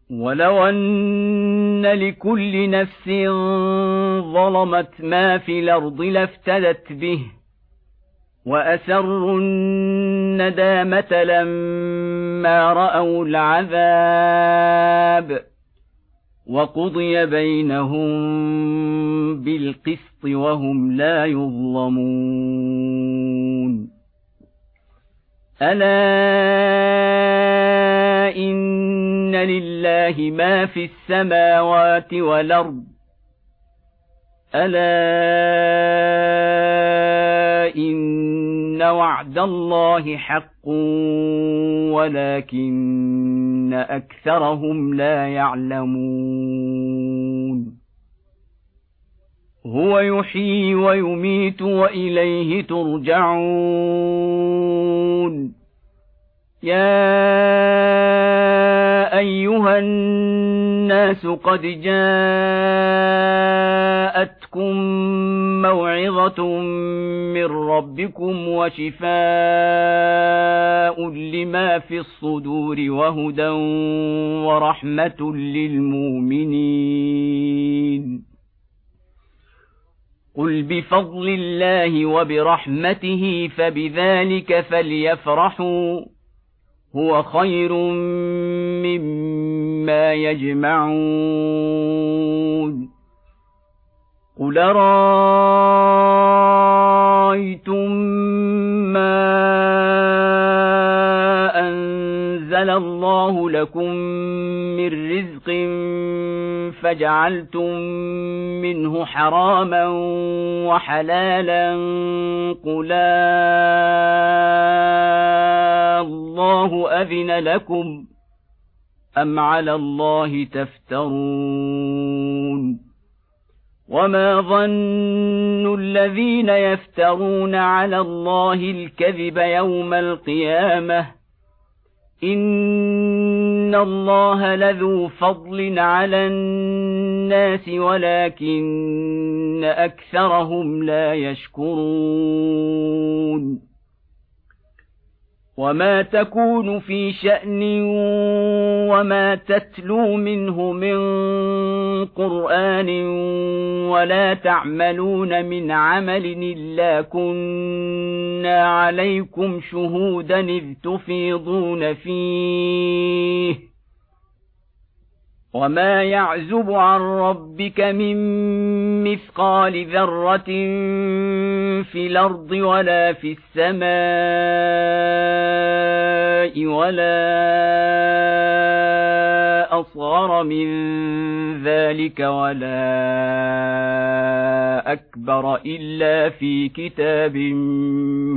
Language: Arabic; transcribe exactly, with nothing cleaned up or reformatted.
ولو أن لكل نفس ظلمت ما في الأرض لافتدت به وأسروا الندامة لما رأوا العذاب وقضي بينهم بالقسط وهم لا يظلمون ألا إن لله ما في السماوات والأرض ألا إن وعد الله حق ولكن أكثرهم لا يعلمون هو يحيي ويميت وإليه ترجعون يا أيها الناس قد جاءتكم موعظة من ربكم وشفاء لما في الصدور وهدى ورحمة للمؤمنين قل بفضل الله وبرحمته فبذلك فليفرحوا هو خير مما يجمعون قل رأيتم ما أنزل الله لكم من رزق فجعلتم منه حراما وحلالا قل الله أذن لكم أم على الله تفترون وما ظن الذين يفترون على الله الكذب يوم القيامة إن الله لذو فضل على الناس ولكن أكثرهم لا يشكرون وما تكون في شأن وما تتلو منه من قرآن ولا تعملون من عمل إلا كنا عليكم شهودا إذ تفيضون فيه وما يعزب عن ربك من مثقال ذرة في الأرض ولا في السماء ولا أصغر من ذلك ولا أكبر إلا في كتاب